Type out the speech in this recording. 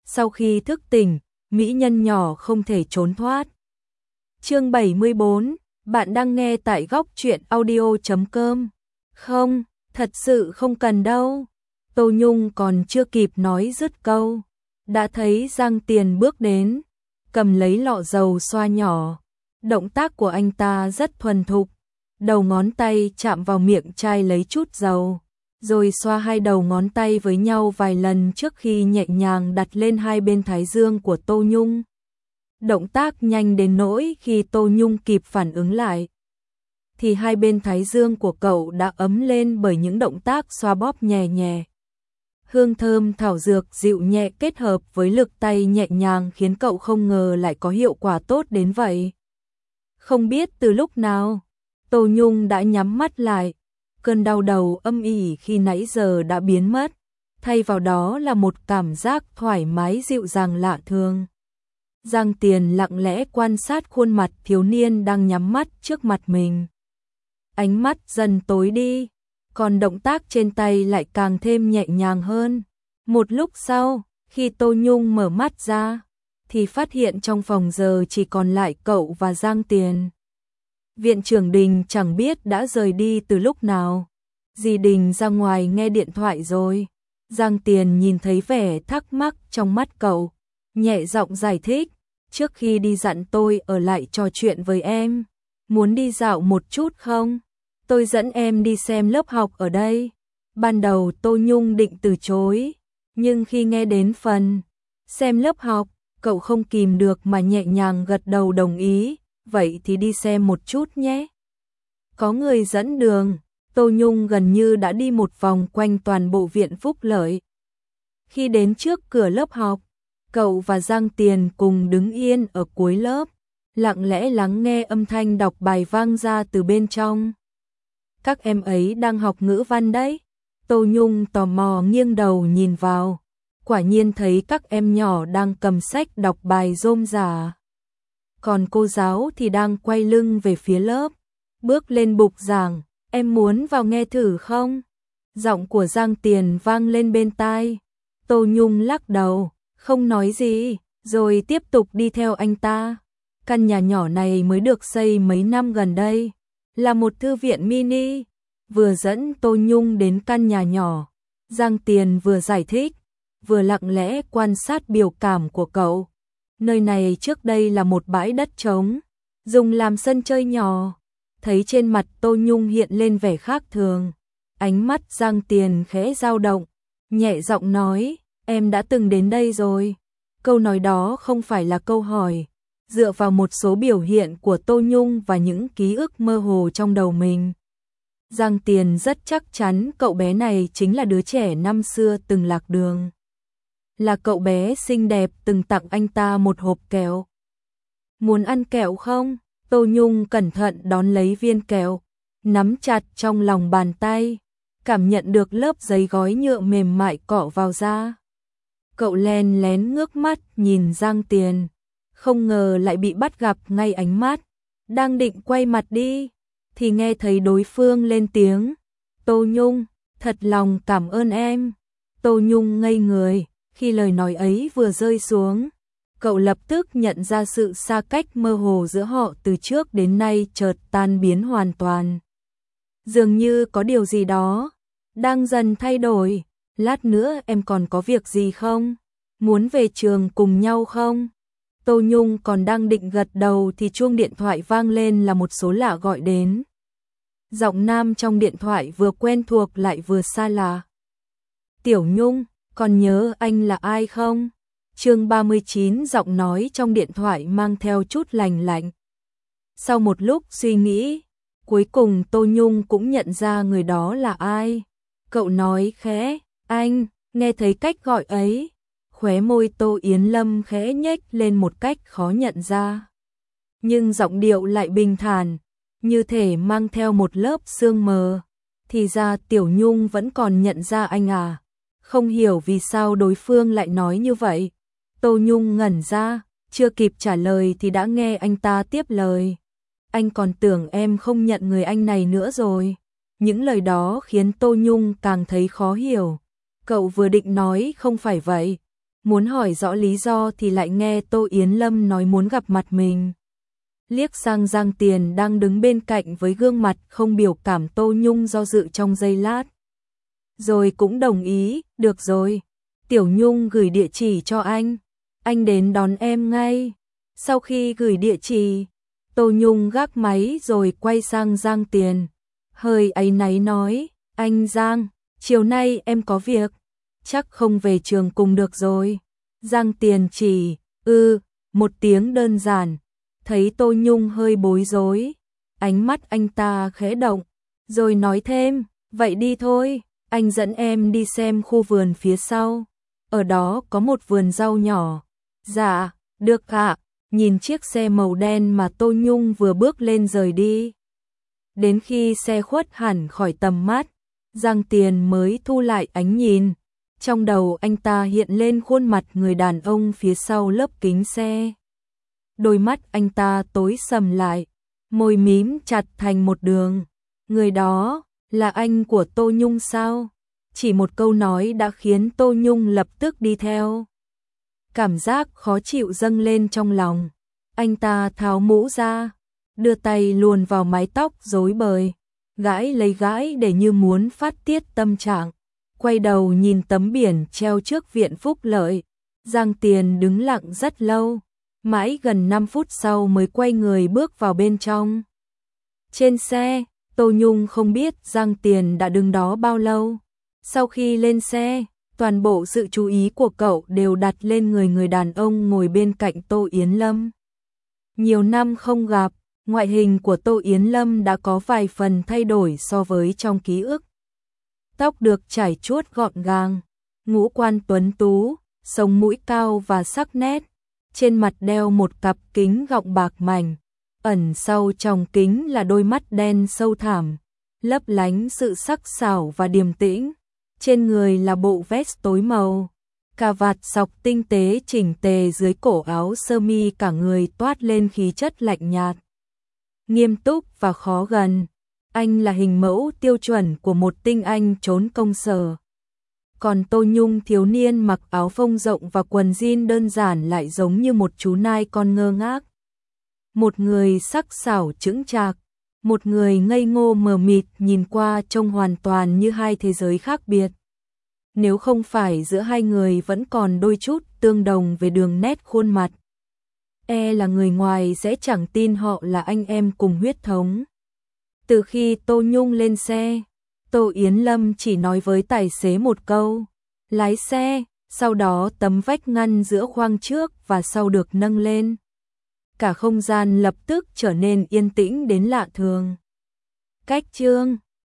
Sau khi thức tỉnh, mỹ nhân nhỏ không thể trốn thoát. Chương 74, bạn đang nghe tại góc truyện audio.com. Không, thật sự không cần đâu. Tô Nhung còn chưa kịp nói dứt câu, đã thấy Giang Tiền bước đến, cầm lấy lọ dầu xoa nhỏ. Động tác của anh ta rất thuần thục, đầu ngón tay chạm vào miệng chai lấy chút dầu, rồi xoa hai đầu ngón tay với nhau vài lần trước khi nhẹ nhàng đặt lên hai bên thái dương của Tô Nhung. Động tác nhanh đến nỗi khi Tô Nhung kịp phản ứng lại, thì hai bên thái dương của cậu đã ấm lên bởi những động tác xoa bóp nhẹ nhẹ. Hương thơm thảo dược dịu nhẹ kết hợp với lực tay nhẹ nhàng khiến cậu không ngờ lại có hiệu quả tốt đến vậy. Không biết từ lúc nào, Tô Nhung đã nhắm mắt lại, cơn đau đầu âm ỉ khi nãy giờ đã biến mất, thay vào đó là một cảm giác thoải mái dịu dàng lạ thường. Giang Tiền lặng lẽ quan sát khuôn mặt thiếu niên đang nhắm mắt trước mặt mình. Ánh mắt dần tối đi, còn động tác trên tay lại càng thêm nhẹ nhàng hơn. Một lúc sau, khi Tô Nhung mở mắt ra, thì phát hiện trong phòng giờ chỉ còn lại cậu và Giang Tiền. Viện trưởng Đình chẳng biết đã rời đi từ lúc nào. Dì Đình ra ngoài nghe điện thoại rồi. Giang Tiền nhìn thấy vẻ thắc mắc trong mắt cậu, nhẹ giọng giải thích, trước khi đi dặn tôi ở lại trò chuyện với em. Muốn đi dạo một chút không? Tôi dẫn em đi xem lớp học ở đây. Ban đầu Tô Nhung định từ chối, nhưng khi nghe đến phần xem lớp học, cậu không kìm được mà nhẹ nhàng gật đầu đồng ý. Vậy thì đi xem một chút nhé. Có người dẫn đường, Tô Nhung gần như đã đi một vòng quanh toàn bộ viện Phúc Lợi. Khi đến trước cửa lớp học, cậu và Giang Tiền cùng đứng yên ở cuối lớp, lặng lẽ lắng nghe âm thanh đọc bài vang ra từ bên trong. Các em ấy đang học ngữ văn đấy. Tô Nhung tò mò nghiêng đầu nhìn vào, quả nhiên thấy các em nhỏ đang cầm sách đọc bài rôm rả. Còn cô giáo thì đang quay lưng về phía lớp, bước lên bục giảng, em muốn vào nghe thử không? Giọng của Giang Tiền vang lên bên tai. Tô Nhung lắc đầu, không nói gì, rồi tiếp tục đi theo anh ta. Căn nhà nhỏ này mới được xây mấy năm gần đây, là một thư viện mini. Vừa dẫn Tô Nhung đến căn nhà nhỏ, Giang Tiền vừa giải thích, vừa lặng lẽ quan sát biểu cảm của cậu. Nơi này trước đây là một bãi đất trống, dùng làm sân chơi nhỏ. Thấy trên mặt Tô Nhung hiện lên vẻ khác thường, ánh mắt Giang Tiền khẽ dao động, nhẹ giọng nói, em đã từng đến đây rồi. Câu nói đó không phải là câu hỏi, dựa vào một số biểu hiện của Tô Nhung và những ký ức mơ hồ trong đầu mình. Giang Tiền rất chắc chắn cậu bé này chính là đứa trẻ năm xưa từng lạc đường. Là cậu bé xinh đẹp từng tặng anh ta một hộp kẹo. Muốn ăn kẹo không? Tô Nhung cẩn thận đón lấy viên kẹo, nắm chặt trong lòng bàn tay, cảm nhận được lớp giấy gói nhựa mềm mại cọ vào da. Cậu len lén ngước mắt nhìn Giang Tiền, không ngờ lại bị bắt gặp ngay ánh mắt. Đang định quay mặt đi, thì nghe thấy đối phương lên tiếng, Tô Nhung, thật lòng cảm ơn em. Tô Nhung ngây người. Khi lời nói ấy vừa rơi xuống, cậu lập tức nhận ra sự xa cách mơ hồ giữa họ từ trước đến nay chợt tan biến hoàn toàn. Dường như có điều gì đó đang dần thay đổi. Lát nữa em còn có việc gì không? Muốn về trường cùng nhau không? Tô Nhung còn đang định gật đầu thì chuông điện thoại vang lên, là một số lạ gọi đến. Giọng nam trong điện thoại vừa quen thuộc lại vừa xa lạ. Tiểu Nhung, còn nhớ anh là ai không? Chương 39, giọng nói trong điện thoại mang theo chút lành lạnh. Sau một lúc suy nghĩ, cuối cùng Tô Nhung cũng nhận ra người đó là ai. Cậu nói khẽ, anh. Nghe thấy cách gọi ấy, khóe môi Tô Yến Lâm khẽ nhếch lên một cách khó nhận ra. Nhưng giọng điệu lại bình thản, như thể mang theo một lớp sương mờ. Thì ra Tiểu Nhung vẫn còn nhận ra anh à? Không hiểu vì sao đối phương lại nói như vậy. Tô Nhung ngẩn ra, chưa kịp trả lời thì đã nghe anh ta tiếp lời. Anh còn tưởng em không nhận người anh này nữa rồi. Những lời đó khiến Tô Nhung càng thấy khó hiểu. Cậu vừa định nói không phải vậy, muốn hỏi rõ lý do thì lại nghe Tô Yến Lâm nói muốn gặp mặt mình. Liếc sang Giang Tiền đang đứng bên cạnh với gương mặt không biểu cảm, Tô Nhung do dự trong giây lát. Rồi cũng đồng ý, được rồi. Tiểu Nhung gửi địa chỉ cho anh đến đón em ngay. Sau khi gửi địa chỉ, Tô Nhung gác máy rồi quay sang Giang Tiền. Hơi áy náy nói, anh Giang, chiều nay em có việc, chắc không về trường cùng được rồi. Giang Tiền chỉ, một tiếng đơn giản. Thấy Tô Nhung hơi bối rối, ánh mắt anh ta khẽ động, rồi nói thêm, vậy đi thôi, anh dẫn em đi xem khu vườn phía sau. Ở đó có một vườn rau nhỏ. Dạ, được ạ. Nhìn chiếc xe màu đen mà Tô Nhung vừa bước lên rời đi. Đến khi xe khuất hẳn khỏi tầm mắt, Giang Tiền mới thu lại ánh nhìn. Trong đầu anh ta hiện lên khuôn mặt người đàn ông phía sau lớp kính xe. Đôi mắt anh ta tối sầm lại, môi mím chặt thành một đường. Người đó là anh của Tô Nhung sao? Chỉ một câu nói đã khiến Tô Nhung lập tức đi theo. Cảm giác khó chịu dâng lên trong lòng. Anh ta tháo mũ ra, đưa tay luồn vào mái tóc rối bời, gãi để như muốn phát tiết tâm trạng. Quay đầu nhìn tấm biển treo trước viện Phúc Lợi. Giang Tiền đứng lặng rất lâu, mãi gần 5 phút sau mới quay người bước vào bên trong. Trên xe, Tô Nhung không biết Giang Tiền đã đứng đó bao lâu. Sau khi lên xe, toàn bộ sự chú ý của cậu đều đặt lên người đàn ông ngồi bên cạnh Tô Yến Lâm. Nhiều năm không gặp, ngoại hình của Tô Yến Lâm đã có vài phần thay đổi so với trong ký ức. Tóc được chải chuốt gọn gàng, ngũ quan tuấn tú, sống mũi cao và sắc nét. Trên mặt đeo một cặp kính gọng bạc mảnh, ẩn sau trong kính là đôi mắt đen sâu thẳm, lấp lánh sự sắc sảo và điềm tĩnh. Trên người là bộ vest tối màu, cà vạt xọc tinh tế chỉnh tề dưới cổ áo sơ mi, cả người toát lên khí chất lạnh nhạt, nghiêm túc và khó gần. Anh là hình mẫu tiêu chuẩn của một tinh anh trốn công sở. Còn Tô Nhung thiếu niên mặc áo phông rộng và quần jean đơn giản lại giống như một chú nai con ngơ ngác. Một người sắc sảo chững chạc, một người ngây ngô mờ mịt, nhìn qua trông hoàn toàn như hai thế giới khác biệt. Nếu không phải giữa hai người vẫn còn đôi chút tương đồng về đường nét khuôn mặt, là người ngoài sẽ chẳng tin họ là anh em cùng huyết thống. Từ khi Tô Nhung lên xe, Tô Yến Lâm chỉ nói với tài xế một câu, lái xe, sau đó tấm vách ngăn giữa khoang trước và sau được nâng lên. Cả không gian lập tức trở nên yên tĩnh đến lạ thường. Cách chương